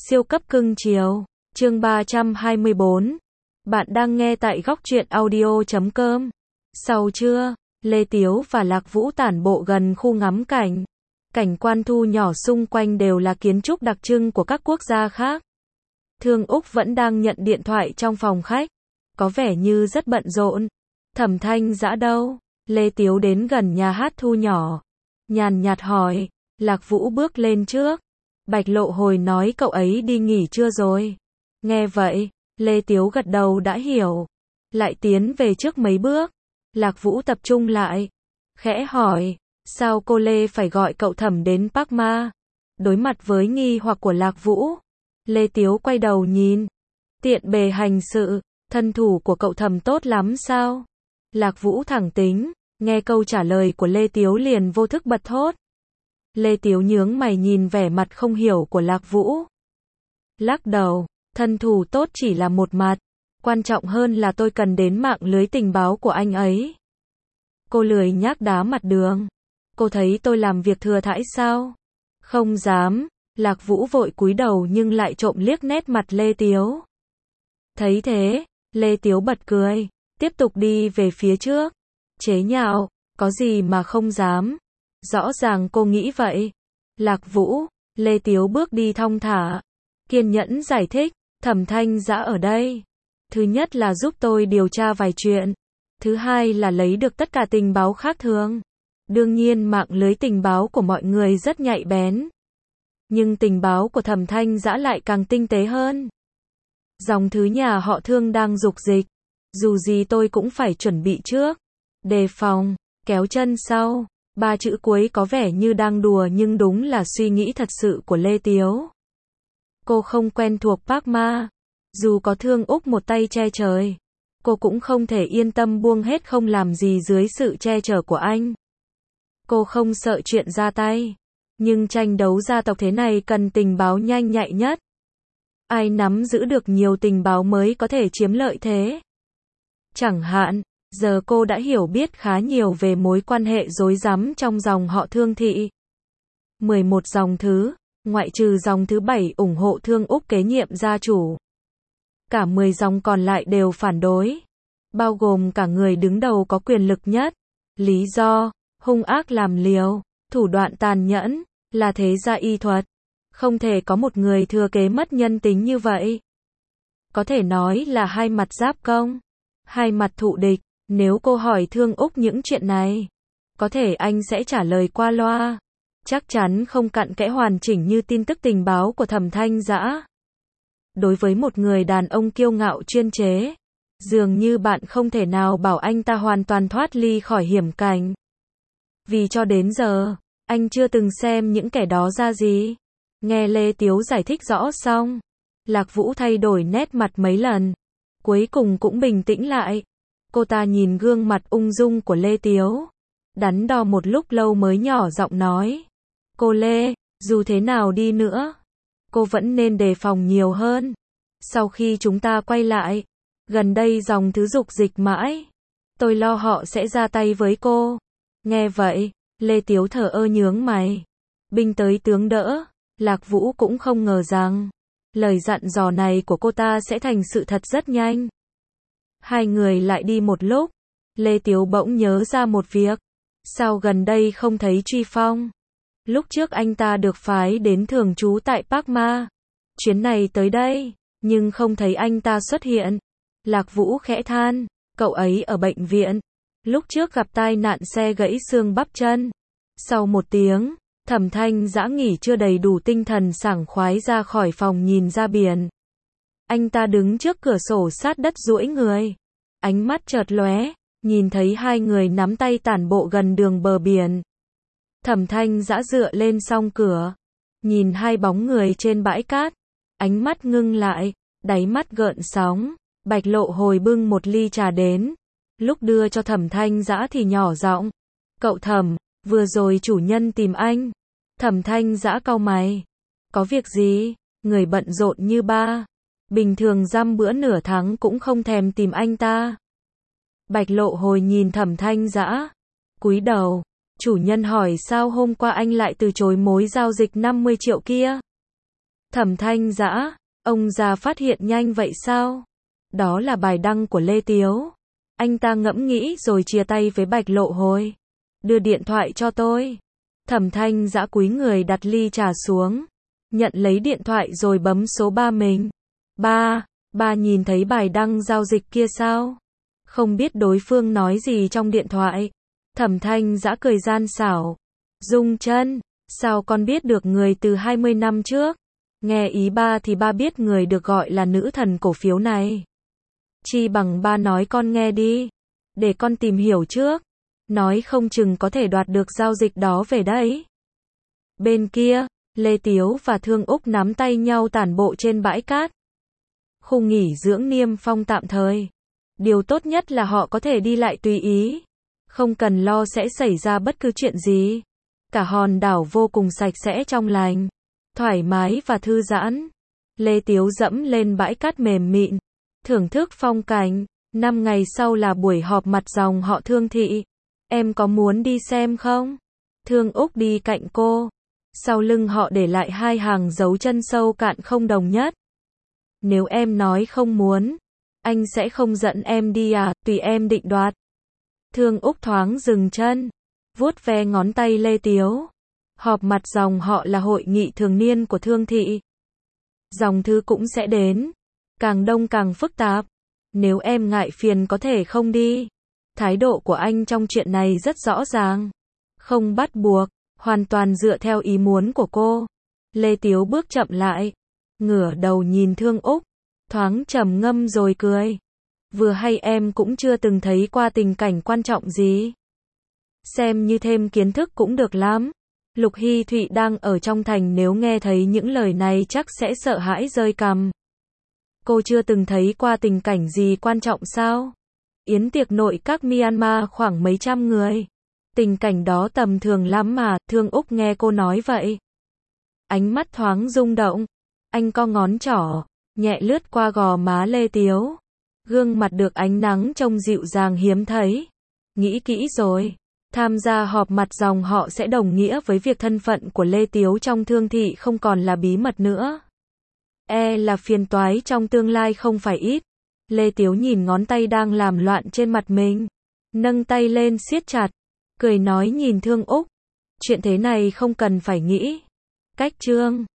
Siêu cấp cưng chiều. Chương 324. Bạn đang nghe tại góc truyện audio.com. Sau trưa, Lê Tiếu và Lạc Vũ tản bộ gần khu ngắm cảnh. Cảnh quan thu nhỏ xung quanh đều là kiến trúc đặc trưng của các quốc gia khác. Thương Úc vẫn đang nhận điện thoại trong phòng khách. Có vẻ như rất bận rộn. Thẩm Thanh Dã đâu? Lê Tiếu đến gần nhà hát thu nhỏ. Nhàn nhạt hỏi. Lạc Vũ bước lên trước. Bạch Lộ Hồi nói cậu ấy đi nghỉ trưa rồi. Nghe vậy, Lê Tiếu gật đầu đã hiểu. Lại tiến về trước mấy bước. Lạc Vũ tập trung lại. Khẽ hỏi, sao cô Lê phải gọi cậu Thẩm đến Park Ma? Đối mặt với nghi hoặc của Lạc Vũ, Lê Tiếu quay đầu nhìn. Tiện bề hành sự, thân thủ của cậu Thẩm tốt lắm sao? Lạc Vũ thẳng tính, nghe câu trả lời của Lê Tiếu liền vô thức bật thốt. Lê Tiếu nhướng mày nhìn vẻ mặt không hiểu của Lạc Vũ. Lắc đầu, thân thủ tốt chỉ là một mặt. Quan trọng hơn là tôi cần đến mạng lưới tình báo của anh ấy. Cô lười nhác đá mặt đường. Cô thấy tôi làm việc thừa thãi sao? Không dám. Lạc Vũ vội cúi đầu nhưng lại trộm liếc nét mặt Lê Tiếu. Thấy thế, Lê Tiếu bật cười, tiếp tục đi về phía trước. Chế nhạo, có gì mà không dám. Rõ ràng cô nghĩ vậy. Lạc Vũ, Lê Tiếu bước đi thong thả. Kiên nhẫn giải thích, Thẩm Thanh Dã ở đây. Thứ nhất là giúp tôi điều tra vài chuyện. Thứ hai là lấy được tất cả tình báo khác thường. Đương nhiên mạng lưới tình báo của mọi người rất nhạy bén. Nhưng tình báo của Thẩm Thanh Dã lại càng tinh tế hơn. Dòng thứ nhà họ Thương đang dục dịch. Dù gì tôi cũng phải chuẩn bị trước. Đề phòng, kéo chân sau. Ba chữ cuối có vẻ như đang đùa nhưng đúng là suy nghĩ thật sự của Lê Tiếu. Cô không quen thuộc Park Ma. Dù có Thương Úc một tay che trời, cô cũng không thể yên tâm buông hết không làm gì dưới sự che chở của anh. Cô không sợ chuyện ra tay. Nhưng tranh đấu gia tộc thế này cần tình báo nhanh nhạy nhất. Ai nắm giữ được nhiều tình báo mới có thể chiếm lợi thế. Chẳng hạn, giờ cô đã hiểu biết khá nhiều về mối quan hệ rối rắm trong dòng họ Thương thị. 11 dòng thứ, ngoại trừ dòng thứ 7 ủng hộ Thương Úc kế nhiệm gia chủ. Cả 10 dòng còn lại đều phản đối. Bao gồm cả người đứng đầu có quyền lực nhất. Lý do, hung ác làm liều, thủ đoạn tàn nhẫn, là thế gia y thuật. Không thể có một người thừa kế mất nhân tính như vậy. Có thể nói là hai mặt giáp công, hai mặt thù địch. Nếu cô hỏi Thương Úc những chuyện này, có thể anh sẽ trả lời qua loa. Chắc chắn không cặn kẽ hoàn chỉnh như tin tức tình báo của Thẩm Thanh Dã. Đối với một người đàn ông kiêu ngạo chuyên chế, dường như bạn không thể nào bảo anh ta hoàn toàn thoát ly khỏi hiểm cảnh. Vì cho đến giờ, anh chưa từng xem những kẻ đó ra gì. Nghe Lê Tiếu giải thích rõ xong, Lạc Vũ thay đổi nét mặt mấy lần. Cuối cùng cũng bình tĩnh lại. Cô ta nhìn gương mặt ung dung của Lê Tiếu. Đắn đo một lúc lâu mới nhỏ giọng nói. Cô Lê, dù thế nào đi nữa, cô vẫn nên đề phòng nhiều hơn. Sau khi chúng ta quay lại, gần đây dòng thứ dục dịch mãi. Tôi lo họ sẽ ra tay với cô. Nghe vậy, Lê Tiếu thở ơ nhướng mày. Binh tới tướng đỡ, Lạc Vũ cũng không ngờ rằng lời dặn dò này của cô ta sẽ thành sự thật rất nhanh. Hai người lại đi một lúc, Lê Tiếu bỗng nhớ ra một việc. Sao gần đây không thấy Truy Phong? Lúc trước anh ta được phái đến thường trú tại Park Ma. Chuyến này tới đây, nhưng không thấy anh ta xuất hiện. Lạc Vũ khẽ than, cậu ấy ở bệnh viện. Lúc trước gặp tai nạn xe gãy xương bắp chân. Sau một tiếng, Thẩm Thanh Dã nghỉ chưa đầy đủ tinh thần sảng khoái ra khỏi phòng nhìn ra biển. Anh ta đứng trước cửa sổ sát đất duỗi người. Ánh mắt chợt lóe, nhìn thấy hai người nắm tay tản bộ gần đường bờ biển. Thẩm Thanh Dã dựa lên song cửa, nhìn hai bóng người trên bãi cát. Ánh mắt ngưng lại, đáy mắt gợn sóng. Bạch Lộ Hồi bưng một ly trà đến. Lúc đưa cho Thẩm Thanh Dã thì nhỏ giọng. Cậu Thẩm, vừa rồi chủ nhân tìm anh. Thẩm Thanh Dã cau mày. Có việc gì? Người bận rộn như ba. Bình thường dăm bữa nửa tháng cũng không thèm tìm anh ta. Bạch Lộ Hồi nhìn Thẩm Thanh Dã, cúi đầu. Chủ nhân hỏi sao hôm qua anh lại từ chối mối giao dịch 50 triệu kia. Thẩm Thanh Dã, ông già phát hiện nhanh vậy sao? Đó là bài đăng của Lê Tiếu. Anh ta ngẫm nghĩ rồi chia tay với Bạch Lộ Hồi. Đưa điện thoại cho tôi. Thẩm Thanh Dã cúi người đặt ly trà xuống. Nhận lấy điện thoại rồi bấm số 3 mình. Ba nhìn thấy bài đăng giao dịch kia sao? Không biết đối phương nói gì trong điện thoại. Thẩm Thanh Dã cười gian xảo. Dung Chân, sao con biết được người từ 20 năm trước? Nghe ý ba thì ba biết người được gọi là nữ thần cổ phiếu này. Chi bằng ba nói con nghe đi. Để con tìm hiểu trước. Nói không chừng có thể đoạt được giao dịch đó về đấy. Bên kia, Lê Tiếu và Thương Úc nắm tay nhau tản bộ trên bãi cát. Khu nghỉ dưỡng Niêm Phong tạm thời. Điều tốt nhất là họ có thể đi lại tùy ý. Không cần lo sẽ xảy ra bất cứ chuyện gì. Cả hòn đảo vô cùng sạch sẽ trong lành. Thoải mái và thư giãn. Lê Tiếu dẫm lên bãi cát mềm mịn. Thưởng thức phong cảnh. 5 ngày sau là buổi họp mặt dòng họ Thương thị. Em có muốn đi xem không? Thương Úc đi cạnh cô. Sau lưng họ để lại 2 hàng dấu chân sâu cạn không đồng nhất. Nếu em nói không muốn, anh sẽ không dẫn em đi à, tùy em định đoạt. Thương Úc thoáng dừng chân, vuốt ve ngón tay Lê Tiếu. Họp mặt dòng họ là hội nghị thường niên của Thương thị. Dòng thư cũng sẽ đến. Càng đông càng phức tạp. Nếu em ngại phiền có thể không đi. Thái độ của anh trong chuyện này rất rõ ràng. Không bắt buộc, hoàn toàn dựa theo ý muốn của cô. Lê Tiếu bước chậm lại, ngửa đầu nhìn Thương Úc, thoáng trầm ngâm rồi cười. Vừa hay em cũng chưa từng thấy qua tình cảnh quan trọng gì. Xem như thêm kiến thức cũng được lắm. Lục Hy Thụy đang ở trong thành, nếu nghe thấy những lời này chắc sẽ sợ hãi rơi cằm. Cô chưa từng thấy qua tình cảnh gì quan trọng sao? Yến tiệc nội các Myanmar khoảng mấy trăm người. Tình cảnh đó tầm thường lắm mà, Thương Úc nghe cô nói vậy. Ánh mắt thoáng rung động. Anh co ngón trỏ, nhẹ lướt qua gò má Lê Tiếu. Gương mặt được ánh nắng trông dịu dàng hiếm thấy. Nghĩ kỹ rồi. Tham gia họp mặt dòng họ sẽ đồng nghĩa với việc thân phận của Lê Tiếu trong Thương thị không còn là bí mật nữa. Là phiền toái trong tương lai không phải ít. Lê Tiếu nhìn ngón tay đang làm loạn trên mặt mình. Nâng tay lên siết chặt. Cười nói nhìn Thương Úc. Chuyện thế này không cần phải nghĩ. Cách Trương.